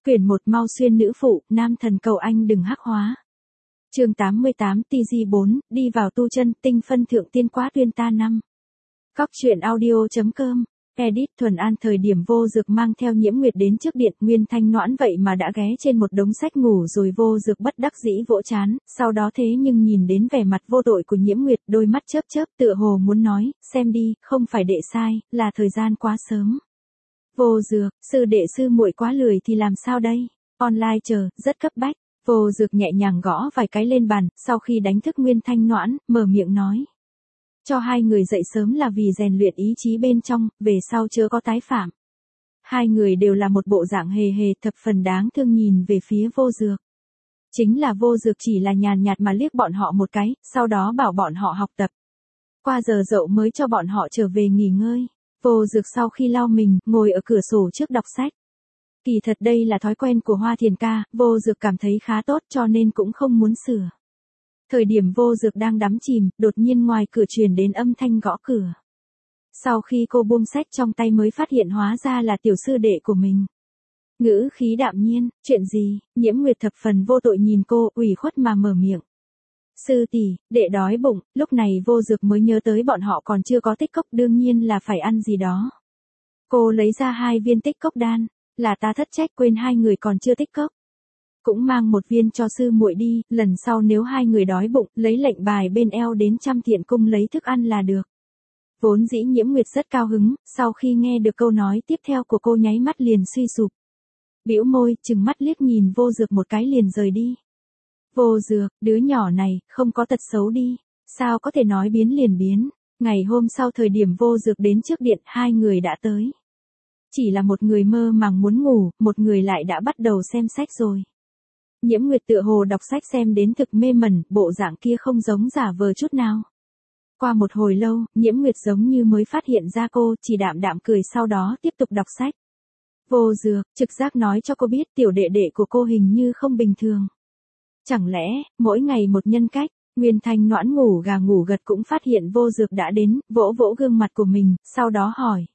Quyển 1 Mau xuyên nữ phụ, nam thần cầu anh đừng hắc hóa. Chương 88 TG4, đi vào tu chân, tinh phân thượng tiên quá tuyên ta năm. Cóc truyện audio.com, edit Thuần An. Thời điểm Vô Dược mang theo Nhiễm Nguyệt đến trước điện, Nguyên Thanh Noãn vậy mà đã ghé trên một đống sách ngủ rồi. Vô Dược bất đắc dĩ vỗ trán, sau đó thế nhưng nhìn đến vẻ mặt vô tội của Nhiễm Nguyệt, đôi mắt chớp chớp tựa hồ muốn nói, xem đi, không phải đệ sai, là thời gian quá sớm. Vô Dược, sư đệ sư muội quá lười thì làm sao đây? Online chờ, rất cấp bách. Vô Dược nhẹ nhàng gõ vài cái lên bàn, sau khi đánh thức Nguyên Thanh Noãn, mở miệng nói. Cho hai người dậy sớm là vì rèn luyện ý chí bên trong, về sau chớ có tái phạm. Hai người đều là một bộ dạng hề hề thập phần đáng thương nhìn về phía Vô Dược. Chính là Vô Dược chỉ là nhàn nhạt mà liếc bọn họ một cái, sau đó bảo bọn họ học tập. Qua giờ dậu mới cho bọn họ trở về nghỉ ngơi. Vô Dược sau khi lau mình, ngồi ở cửa sổ trước đọc sách. Kỳ thật đây là thói quen của Hoa Thiền ca, Vô Dược cảm thấy khá tốt cho nên cũng không muốn sửa. Thời điểm Vô Dược đang đắm chìm, đột nhiên ngoài cửa truyền đến âm thanh gõ cửa. Sau khi cô buông sách trong tay mới phát hiện hóa ra là tiểu sư đệ của mình. Ngữ khí đạm nhiên, chuyện gì? Nhiễm Nguyệt thập phần vô tội nhìn cô, ủy khuất mà mở miệng. Sư tỷ, đệ đói bụng. Lúc này Vô Dược mới nhớ tới bọn họ còn chưa có tích cốc, đương nhiên là phải ăn gì đó. Cô lấy ra 2 viên tích cốc đan, là ta thất trách quên hai người còn chưa tích cốc. Cũng mang 1 viên cho sư muội đi, lần sau nếu hai người đói bụng, lấy lệnh bài bên eo đến Trăm Thiện cung lấy thức ăn là được. Vốn dĩ Nhiễm Nguyệt rất cao hứng, sau khi nghe được câu nói tiếp theo của cô nháy mắt liền suy sụp. Bĩu môi, trừng mắt liếc nhìn Vô Dược một cái liền rời đi. Vô Dược, đứa nhỏ này, không có tật xấu đi, sao có thể nói biến liền biến. Ngày hôm sau thời điểm Vô Dược đến trước điện, hai người đã tới. Chỉ là một người mơ màng muốn ngủ, một người lại đã bắt đầu xem sách rồi. Nhiễm Nguyệt tựa hồ đọc sách xem đến thực mê mẩn, bộ dạng kia không giống giả vờ chút nào. Qua một hồi lâu, Nhiễm Nguyệt giống như mới phát hiện ra cô, chỉ đạm đạm cười sau đó tiếp tục đọc sách. Vô Dược, trực giác nói cho cô biết tiểu đệ đệ của cô hình như không bình thường. Chẳng lẽ, mỗi ngày một nhân cách? Nguyên Thanh Noãn ngủ gà ngủ gật cũng phát hiện Vô Dược đã đến, vỗ vỗ gương mặt của mình, sau đó hỏi.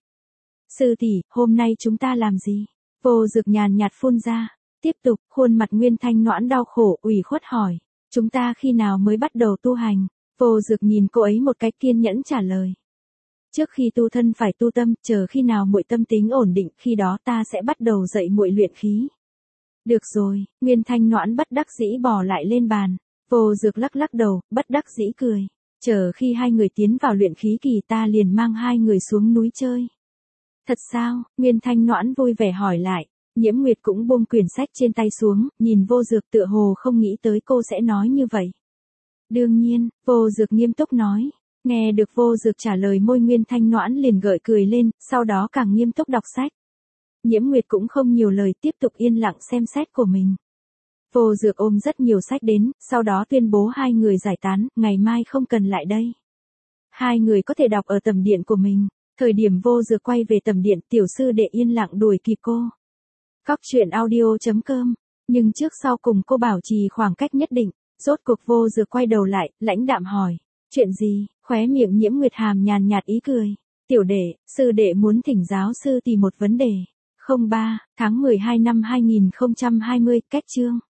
Sư tỷ, hôm nay chúng ta làm gì? Vô Dược nhàn nhạt phun ra. Tiếp tục, khuôn mặt Nguyên Thanh Noãn đau khổ, ủy khuất hỏi. Chúng ta khi nào mới bắt đầu tu hành? Vô Dược nhìn cô ấy một cái kiên nhẫn trả lời. Trước khi tu thân phải tu tâm, chờ khi nào muội tâm tính ổn định, khi đó ta sẽ bắt đầu dạy muội luyện khí. Được rồi, Nguyên Thanh Noãn bất đắc dĩ bò lại lên bàn. Vô Dược lắc lắc đầu, bất đắc dĩ cười. Chờ khi hai người tiến vào luyện khí kỳ ta liền mang hai người xuống núi chơi. Thật sao? Nguyên Thanh Noãn vui vẻ hỏi lại. Nhiễm Nguyệt cũng buông quyển sách trên tay xuống, nhìn Vô Dược tựa hồ không nghĩ tới cô sẽ nói như vậy. Đương nhiên, Vô Dược nghiêm túc nói. Nghe được Vô Dược trả lời môi Nguyên Thanh Noãn liền gợi cười lên, sau đó càng nghiêm túc đọc sách. Nhiễm Nguyệt cũng không nhiều lời tiếp tục yên lặng xem sách của mình. Vô Dược ôm rất nhiều sách đến, sau đó tuyên bố hai người giải tán, ngày mai không cần lại đây. Hai người có thể đọc ở tầm điện của mình. Thời điểm Vô Dược quay về tầm điện, tiểu sư đệ yên lặng đuổi kịp cô. Cóc truyện audio.com, nhưng trước sau cùng cô bảo trì khoảng cách nhất định, rốt cuộc Vô Dược quay đầu lại, lãnh đạm hỏi, chuyện gì? Khóe miệng Nhiễm Nguyệt hàm nhàn nhạt ý cười, tiểu đệ, sư đệ muốn thỉnh giáo sư tìm một vấn đề. 03, tháng 12 năm 2020, cách chương.